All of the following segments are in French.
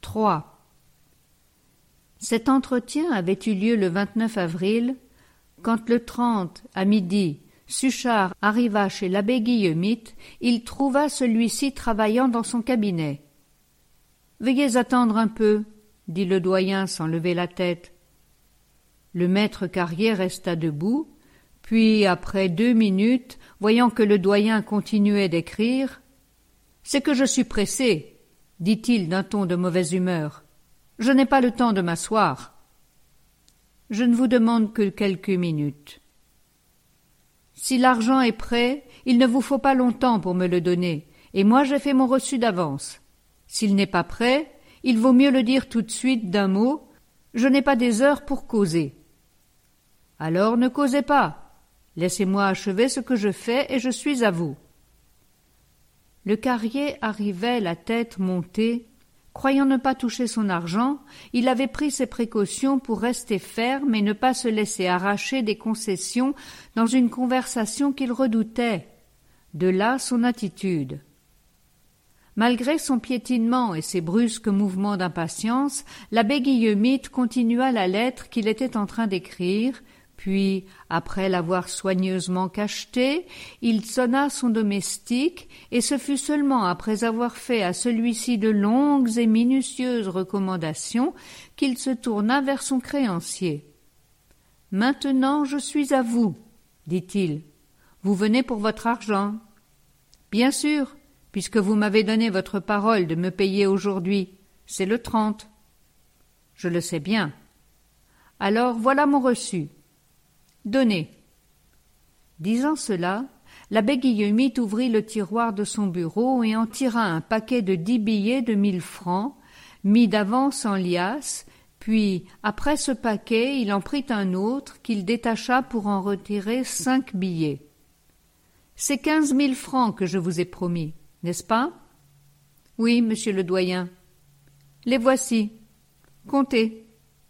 3. Cet entretien avait eu lieu le 29 avril, quand le 30, à midi, Suchard arriva chez l'abbé Guillemite, il trouva celui-ci travaillant dans son cabinet. « Veuillez attendre un peu, » dit le doyen sans lever la tête. Le maître Carrier resta debout, puis, après 2 minutes, voyant que le doyen continuait d'écrire, « C'est que je suis pressé, » dit-il d'un ton de mauvaise humeur. « Je n'ai pas le temps de m'asseoir. »« Je ne vous demande que quelques minutes. » « Si l'argent est prêt, il ne vous faut pas longtemps pour me le donner, et moi j'ai fait mon reçu d'avance. S'il n'est pas prêt, il vaut mieux le dire tout de suite d'un mot, je n'ai pas des heures pour causer. » « Alors ne causez pas. Laissez-moi achever ce que je fais et je suis à vous. » Le Carrier arrivait la tête montée. Croyant ne pas toucher son argent, il avait pris ses précautions pour rester ferme et ne pas se laisser arracher des concessions dans une conversation qu'il redoutait. De là son attitude. Malgré son piétinement et ses brusques mouvements d'impatience, l'abbé Guillemite continua la lettre qu'il était en train d'écrire, puis, après l'avoir soigneusement cachetée, il sonna son domestique, et ce fut seulement après avoir fait à celui-ci de longues et minutieuses recommandations qu'il se tourna vers son créancier. « Maintenant je suis à vous, » dit-il. « Vous venez pour votre argent. »« Bien sûr, puisque vous m'avez donné votre parole de me payer aujourd'hui. C'est le 30. »« Je le sais bien. »« Alors voilà mon reçu. » « Donnez. » Disant cela, l'abbé Guillemite ouvrit le tiroir de son bureau et en tira un paquet de 10 billets de 1000 francs, mis d'avance en liasse, puis, après ce paquet, il en prit un autre qu'il détacha pour en retirer 5 billets. « C'est 15 000 francs que je vous ai promis, n'est-ce pas ? » ?»« Oui, monsieur le doyen. »« Les voici. Comptez. »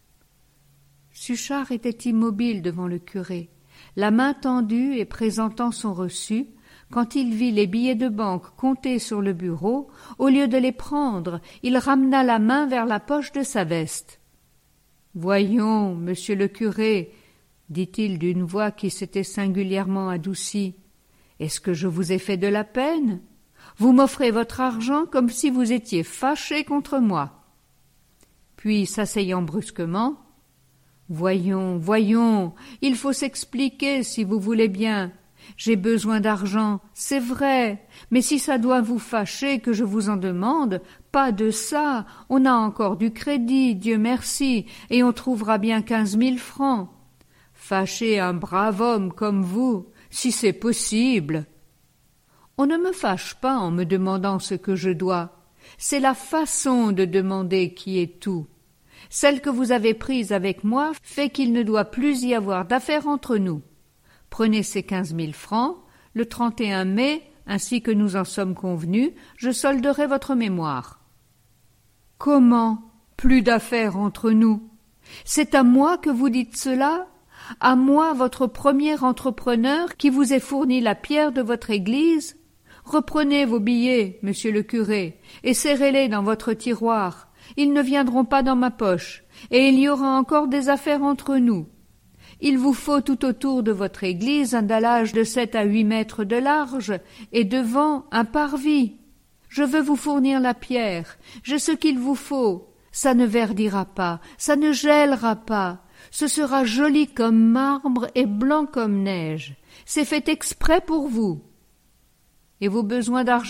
Suchard était immobile devant le curé, la main tendue et présentant son reçu. Quand il vit les billets de banque comptés sur le bureau, au lieu de les prendre, il ramena la main vers la poche de sa veste. « Voyons, monsieur le curé, » dit-il d'une voix qui s'était singulièrement adoucie, « est-ce que je vous ai fait de la peine ? Vous m'offrez votre argent comme si vous étiez fâché contre moi. » Puis, s'asseyant brusquement, « Voyons, voyons, il faut s'expliquer si vous voulez bien. J'ai besoin d'argent, c'est vrai, mais si ça doit vous fâcher que je vous en demande, pas de ça, on a encore du crédit, Dieu merci, et on trouvera bien 15 000 francs. Fâcher un brave homme comme vous, si c'est possible. On ne me fâche pas en me demandant ce que je dois, c'est la façon de demander qui est tout. Celle que vous avez prise avec moi fait qu'il ne doit plus y avoir d'affaire entre nous. Prenez ces 15 000 francs, le 31 mai, ainsi que nous en sommes convenus, je solderai votre mémoire. » « Comment ? Plus d'affaires entre nous ? C'est à moi que vous dites cela ? À moi, votre premier entrepreneur qui vous ait fourni la pierre de votre église ? Reprenez vos billets, monsieur le curé, et serrez-les dans votre tiroir. Ils ne viendront pas dans ma poche, et il y aura encore des affaires entre nous. Il vous faut tout autour de votre église un dallage de 7 à 8 mètres de large, et devant un parvis. Je veux vous fournir la pierre, j'ai ce qu'il vous faut. Ça ne verdira pas, ça ne gèlera pas, ce sera joli comme marbre et blanc comme neige. C'est fait exprès pour vous. Et vos besoins d'argent ?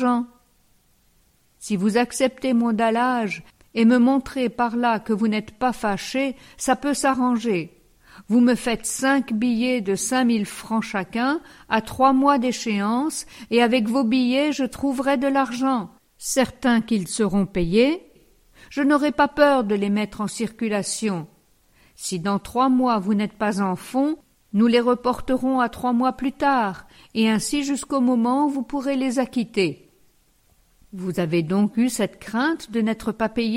Si vous acceptez mon dallage, et me montrer par là que vous n'êtes pas fâché, ça peut s'arranger. Vous me faites 5 billets de 5 000 francs chacun, à 3 mois d'échéance, et avec vos billets je trouverai de l'argent. Certain qu'ils seront payés. Je n'aurai pas peur de les mettre en circulation. Si dans 3 mois vous n'êtes pas en fonds, nous les reporterons à 3 mois plus tard, et ainsi jusqu'au moment où vous pourrez les acquitter. Vous avez donc eu cette crainte de n'être pas payé ?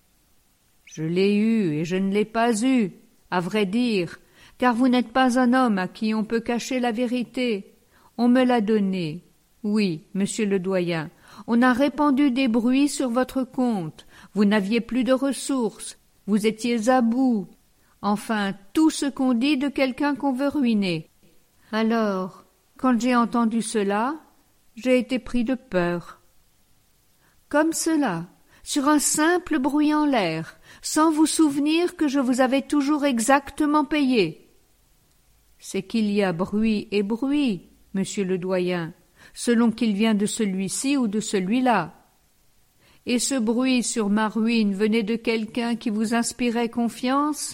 Je l'ai eue et je ne l'ai pas eue, à vrai dire, car vous n'êtes pas un homme à qui on peut cacher la vérité. On me l'a donnée. Oui, monsieur le doyen, On a répandu des bruits sur votre compte. Vous n'aviez plus de ressources. Vous étiez à bout. Enfin, tout ce qu'on dit de quelqu'un qu'on veut ruiner. Alors, quand j'ai entendu cela, j'ai été pris de peur. Comme cela, sur un simple bruit en l'air, sans vous souvenir que je vous avais toujours exactement payé. C'est qu'il y a bruit et bruit, monsieur le doyen, selon qu'il vient de celui-ci ou de celui-là. Et ce bruit sur ma ruine venait de quelqu'un qui vous inspirait confiance?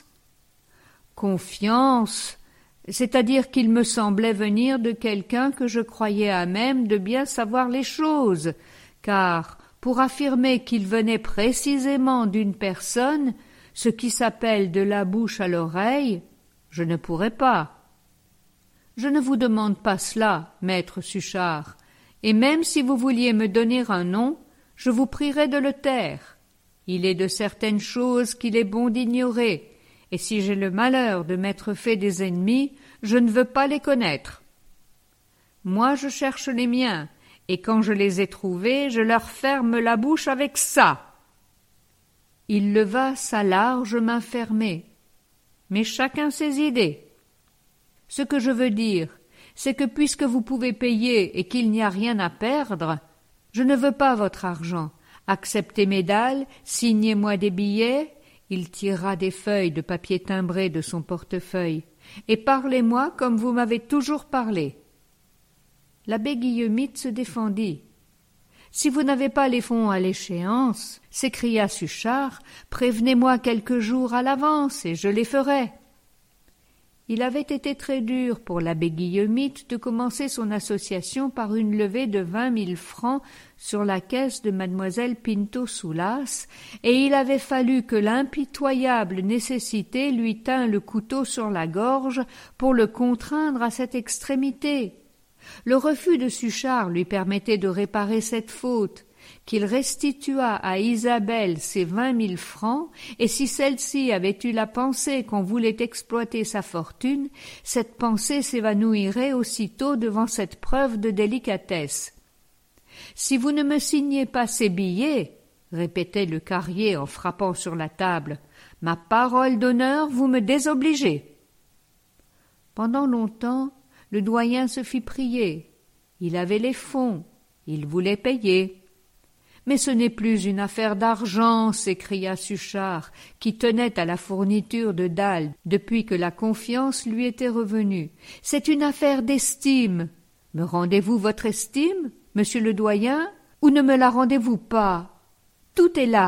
Confiance, c'est-à-dire qu'il me semblait venir de quelqu'un que je croyais à même de bien savoir les choses, car, pour affirmer qu'il venait précisément d'une personne, ce qui s'appelle de la bouche à l'oreille, je ne pourrais pas. Je ne vous demande pas cela, maître Suchard, et même si vous vouliez me donner un nom, je vous prierais de le taire. Il est de certaines choses qu'il est bon d'ignorer, et si j'ai le malheur de m'être fait des ennemis, je ne veux pas les connaître. Moi je cherche les miens, et quand je les ai trouvés, je leur ferme la bouche avec ça. Il leva sa large main fermée. Mais chacun ses idées. Ce que je veux dire, c'est que puisque vous pouvez payer et qu'il n'y a rien à perdre, je ne veux pas votre argent. Acceptez mes dalles, signez-moi des billets. Il tira des feuilles de papier timbré de son portefeuille. Et parlez-moi comme vous m'avez toujours parlé. L'abbé Guillemite se défendit. Si vous n'avez pas les fonds à l'échéance, s'écria Suchard, prévenez-moi quelques jours à l'avance et je les ferai. Il avait été très dur pour l'abbé Guillemite de commencer son association par une levée de 20 000 francs sur la caisse de mademoiselle Pinto-Soulas, et il avait fallu que l'impitoyable nécessité lui tînt le couteau sur la gorge pour le contraindre à cette extrémité. Le refus de Suchard lui permettait de réparer cette faute, qu'il restitua à Isabelle ses 20 000 francs, et si celle-ci avait eu la pensée qu'on voulait exploiter sa fortune, cette pensée s'évanouirait aussitôt devant cette preuve de délicatesse. « Si vous ne me signez pas ces billets, » répétait le carrier en frappant sur la table, « ma parole d'honneur, vous me désobligez. » Pendant longtemps, le doyen se fit prier. Il avait les fonds, il voulait payer. « Mais ce n'est plus une affaire d'argent, » s'écria Suchard, qui tenait à la fourniture de dalles depuis que la confiance lui était revenue. « C'est une affaire d'estime. Me rendez-vous votre estime, monsieur le doyen, ou ne me la rendez-vous pas? Tout est là. »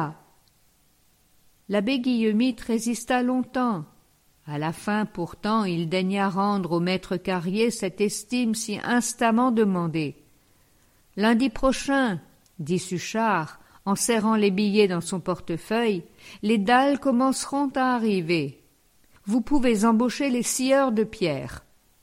L'abbé Guillemite résista longtemps. À la fin, pourtant, il daigna rendre au maître carrier cette estime si instamment demandée. « Lundi prochain, » dit Suchard, en serrant les billets dans son portefeuille, « les dalles commenceront à arriver. Vous pouvez embaucher les scieurs de pierre. »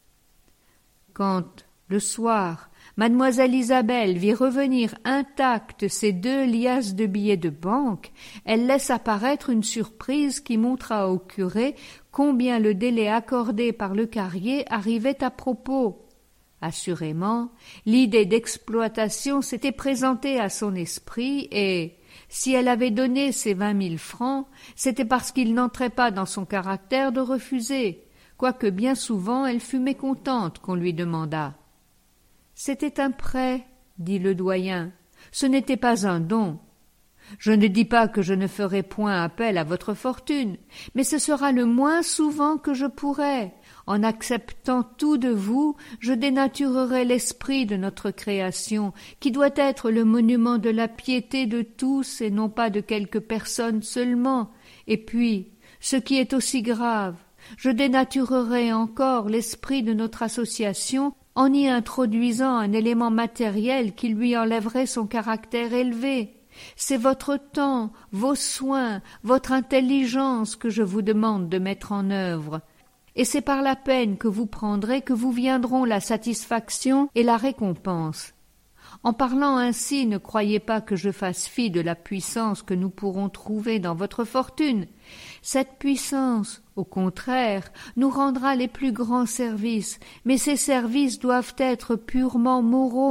Quand, le soir, mademoiselle Isabelle vit revenir intactes ces 2 liasses de billets de banque, elle laisse apparaître une surprise qui montra au curé combien le délai accordé par le carrier arrivait à propos. Assurément, l'idée d'exploitation s'était présentée à son esprit et, si elle avait donné ces 20 000 francs, c'était parce qu'il n'entrait pas dans son caractère de refuser, quoique bien souvent elle fût mécontente qu'on lui demandât. « C'était un prêt, » dit le doyen, « ce n'était pas un don. Je ne dis pas que je ne ferai point appel à votre fortune, mais ce sera le moins souvent que je pourrai. En acceptant tout de vous, je dénaturerai l'esprit de notre création, qui doit être le monument de la piété de tous et non pas de quelques personnes seulement. Et puis, ce qui est aussi grave, je dénaturerai encore l'esprit de notre association en y introduisant un élément matériel qui lui enlèverait son caractère élevé. C'est votre temps, vos soins, votre intelligence que je vous demande de mettre en œuvre, et c'est par la peine que vous prendrez que vous viendront la satisfaction et la récompense. En parlant ainsi, ne croyez pas que je fasse fi de la puissance que nous pourrons trouver dans votre fortune. Cette puissance, au contraire, nous rendra les plus grands services, mais ces services doivent être purement moraux.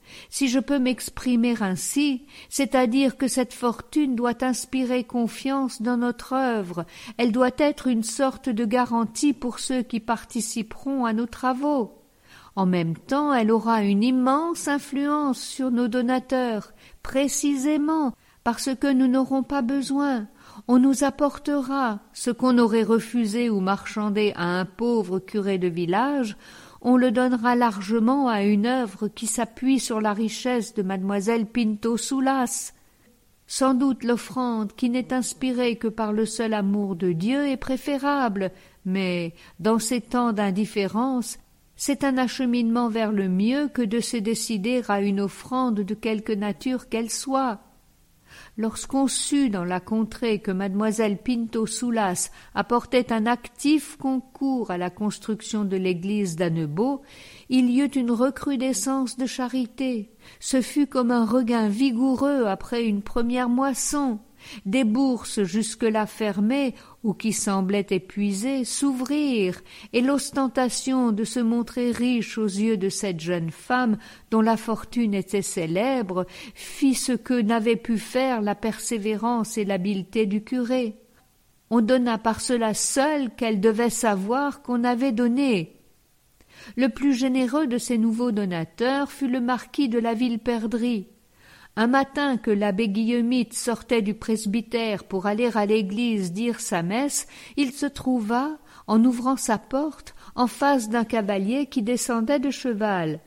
Si je peux m'exprimer ainsi, c'est-à-dire que cette fortune doit inspirer confiance dans notre œuvre, elle doit être une sorte de garantie pour ceux qui participeront à nos travaux. En même temps, elle aura une immense influence sur nos donateurs, précisément parce que nous n'aurons pas besoin. On nous apportera ce qu'on aurait refusé ou marchandé à un pauvre curé de village, on le donnera largement à une œuvre qui s'appuie sur la richesse de mademoiselle Pinto Soulas. Sans doute l'offrande qui n'est inspirée que par le seul amour de Dieu est préférable, mais, dans ces temps d'indifférence, c'est un acheminement vers le mieux que de se décider à une offrande de quelque nature qu'elle soit. Lorsqu'on sut dans la contrée que mademoiselle Pinto Soulas apportait un actif concours à la construction de l'église d'Annebault, il y eut une recrudescence de charité. Ce fut comme un regain vigoureux après une première moisson. Des bourses jusque-là fermées ou qui semblaient épuisées s'ouvrirent, et l'ostentation de se montrer riche aux yeux de cette jeune femme dont la fortune était célèbre fit ce que n'avaient pu faire la persévérance et l'habileté du curé. On donna par cela seul qu'elle devait savoir qu'on avait donné. Le plus généreux de ces nouveaux donateurs fut le marquis de la Villeperdrix. Un matin que l'abbé Guillemite sortait du presbytère pour aller à l'église dire sa messe, il se trouva, en ouvrant sa porte, en face d'un cavalier qui descendait de cheval.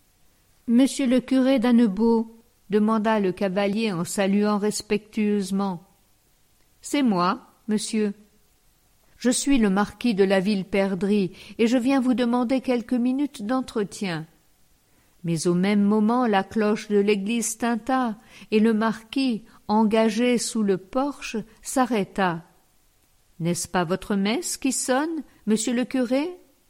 « Monsieur le curé d'Annebault » demanda le cavalier en saluant respectueusement. « C'est moi, monsieur. Je suis le marquis de la Villeperdrix et je viens vous demander quelques minutes d'entretien. » Mais au même moment la cloche de l'église tinta, et le marquis, engagé sous le porche, s'arrêta. « N'est-ce pas votre messe qui sonne, monsieur le curé ?»«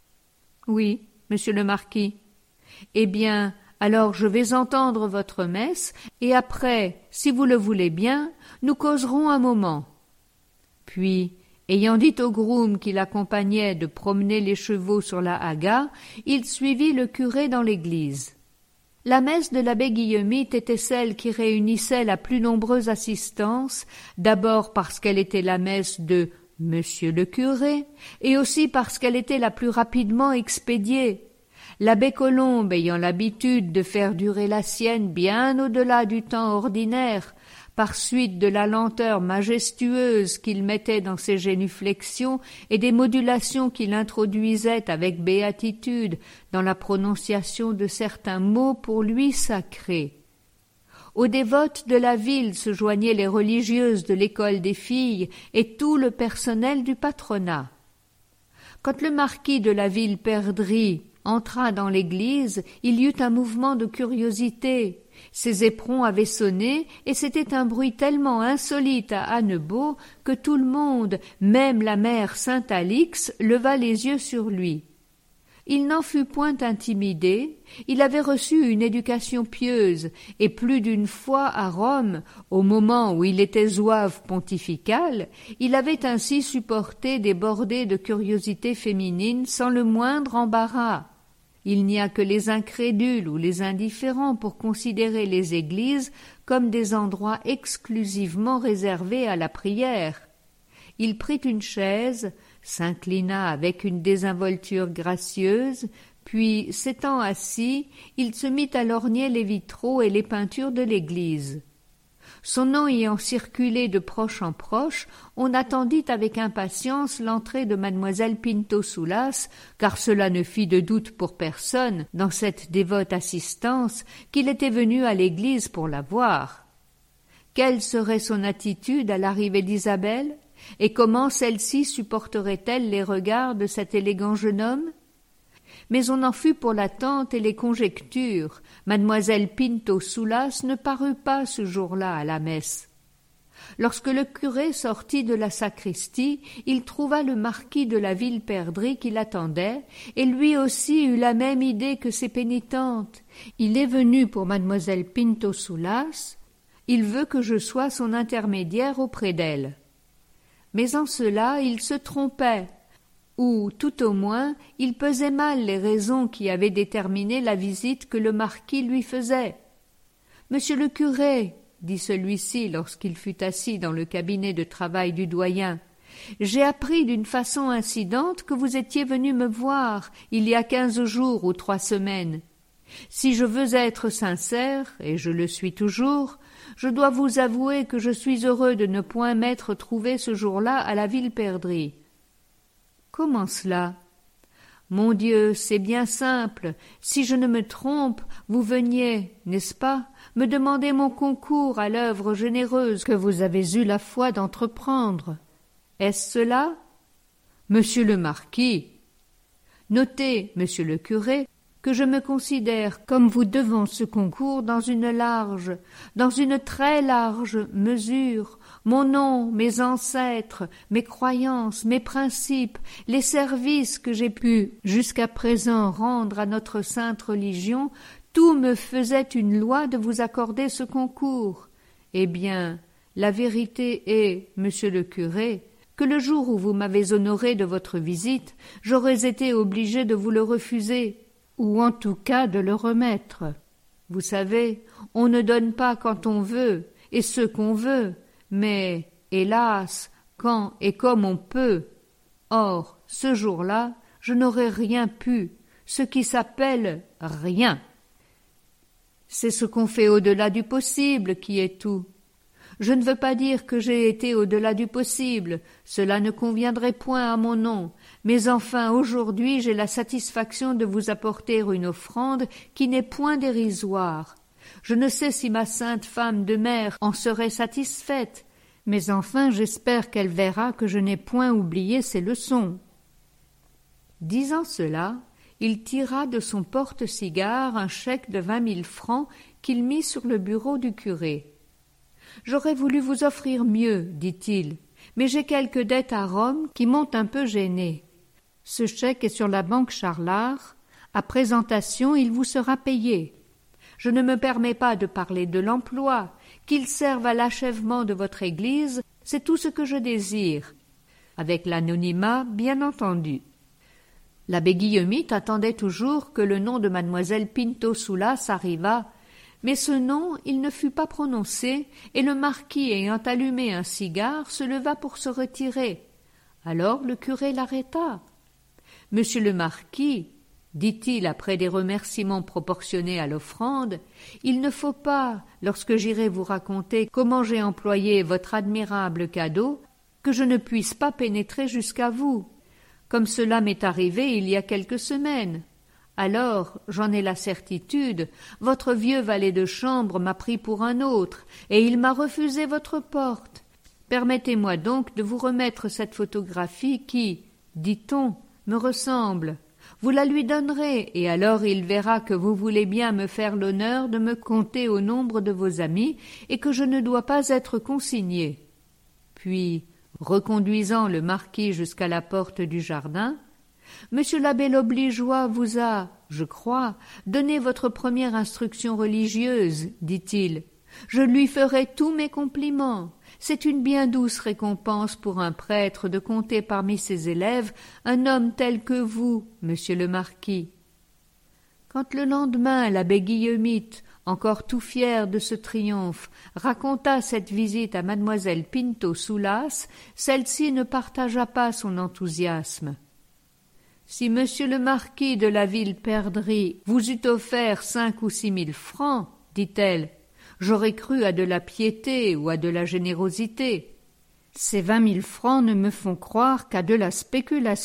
Oui, monsieur le marquis. »« Eh bien, alors je vais entendre votre messe, et après, si vous le voulez bien, nous causerons un moment. » Puis, ayant dit au groom qui l'accompagnait de promener les chevaux sur la haga, il suivit le curé dans l'église. La messe de l'abbé Guillemite était celle qui réunissait la plus nombreuse assistance, d'abord parce qu'elle était la messe de « Monsieur le curé » et aussi parce qu'elle était la plus rapidement expédiée. L'abbé Colombe, ayant l'habitude de faire durer la sienne bien au-delà du temps ordinaire, par suite de la lenteur majestueuse qu'il mettait dans ses génuflexions et des modulations qu'il introduisait avec béatitude dans la prononciation de certains mots pour lui sacrés. Aux dévotes de la ville se joignaient les religieuses de l'école des filles et tout le personnel du patronat. Quand le marquis de la Villeperdrix entra dans l'église, il y eut un mouvement de curiosité. Ses éperons avaient sonné, et c'était un bruit tellement insolite à Annebault que tout le monde, même la mère Saint-Alix, leva les yeux sur lui. Il n'en fut point intimidé, il avait reçu une éducation pieuse, et plus d'une fois à Rome, au moment où il était zouave pontifical, il avait ainsi supporté des bordées de curiosité féminine sans le moindre embarras. Il n'y a que les incrédules ou les indifférents pour considérer les églises comme des endroits exclusivement réservés à la prière. Il prit une chaise, s'inclina avec une désinvolture gracieuse, puis, s'étant assis, il se mit à lorgner les vitraux et les peintures de l'église. Son nom ayant circulé de proche en proche, on attendit avec impatience l'entrée de mademoiselle Pinto Soulas, car cela ne fit de doute pour personne, dans cette dévote assistance, qu'il était venu à l'église pour la voir. Quelle serait son attitude à l'arrivée d'Isabelle, et comment celle-ci supporterait-elle les regards de cet élégant jeune homme? Mais on en fut pour l'attente et les conjectures. Mademoiselle Pinto Soulas ne parut pas ce jour-là à la messe. Lorsque le curé sortit de la sacristie, il trouva le marquis de la Villeperdrix qui l'attendait, et lui aussi eut la même idée que ses pénitentes. Il est venu pour mademoiselle Pinto Soulas, il veut que je sois son intermédiaire auprès d'elle. Mais en cela il se trompait. ou tout au moins il pesait mal les raisons qui avaient déterminé la visite que le marquis lui faisait. « Monsieur le curé, dit celui-ci lorsqu'il fut assis dans le cabinet de travail du doyen, j'ai appris d'une façon incidente que vous étiez venu me voir il y a 15 jours ou 3 semaines. Si je veux être sincère, et je le suis toujours, je dois vous avouer que je suis heureux de ne point m'être trouvé ce jour-là à la Villeperdrix. »« Comment cela ? » ?»« Mon Dieu, c'est bien simple. Si je ne me trompe, vous veniez, n'est-ce pas, me demander mon concours à l'œuvre généreuse que vous avez eu la foi d'entreprendre. Est-ce cela ? Monsieur le marquis, notez, monsieur le curé, que je me considère comme vous devant ce concours dans une très large mesure. Mon nom, mes ancêtres, mes croyances, mes principes, les services que j'ai pu jusqu'à présent rendre à notre sainte religion, tout me faisait une loi de vous accorder ce concours. Eh bien, la vérité est, monsieur le curé, que le jour où vous m'avez honoré de votre visite, j'aurais été obligé de vous le refuser, ou en tout cas de le remettre. Vous savez, on ne donne pas quand on veut, et ce qu'on veut, mais, hélas, quand et comme on peut. Or, ce jour-là, je n'aurais rien pu, ce qui s'appelle rien. C'est ce qu'on fait au-delà du possible qui est tout. Je ne veux pas dire que j'ai été au-delà du possible, cela ne conviendrait point à mon nom, mais enfin aujourd'hui j'ai la satisfaction de vous apporter une offrande qui n'est point dérisoire. Je ne sais si ma sainte femme de mère en serait satisfaite, mais enfin j'espère qu'elle verra que je n'ai point oublié ses leçons. » Disant cela, il tira de son porte-cigare un chèque de 20 000 francs qu'il mit sur le bureau du curé. « J'aurais voulu vous offrir mieux, dit-il, mais j'ai quelques dettes à Rome qui m'ont un peu gêné. Ce chèque est sur la banque Charlard. À présentation, il vous sera payé. Je ne me permets pas de parler de l'emploi. Qu'il serve à l'achèvement de votre église, c'est tout ce que je désire. Avec l'anonymat, bien entendu. » L'abbé Guillemite attendait toujours que le nom de mademoiselle Pinto Soulas arrivât, mais ce nom il ne fut pas prononcé, et le marquis ayant allumé un cigare se leva pour se retirer. Alors le curé l'arrêta. « Monsieur le marquis, dit-il après des remerciements proportionnés à l'offrande, il ne faut pas, lorsque j'irai vous raconter comment j'ai employé votre admirable cadeau, que je ne puisse pas pénétrer jusqu'à vous, comme cela m'est arrivé il y a quelques semaines. Alors, j'en ai la certitude, votre vieux valet de chambre m'a pris pour un autre, et il m'a refusé votre porte. Permettez-moi donc de vous remettre cette photographie qui, dit-on, me ressemble. Vous la lui donnerez, et alors il verra que vous voulez bien me faire l'honneur de me compter au nombre de vos amis, et que je ne dois pas être consigné. » Puis, reconduisant le marquis jusqu'à la porte du jardin, « Monsieur l'abbé L'Obligeois vous a, je crois, donné votre première instruction religieuse, dit-il. Je lui ferai tous mes compliments. C'est une bien douce récompense pour un prêtre de compter parmi ses élèves un homme tel que vous, monsieur le marquis. » Quand le lendemain l'abbé Guillemite, encore tout fier de ce triomphe, raconta cette visite à mademoiselle Pinto Soulas, celle-ci ne partagea pas son enthousiasme. « Si monsieur le marquis de la Villeperdrix vous eût offert 5 ou 6 000 francs, dit-elle, j'aurais cru à de la piété ou à de la générosité. Ces 20 000 francs ne me font croire qu'à de la spéculation. »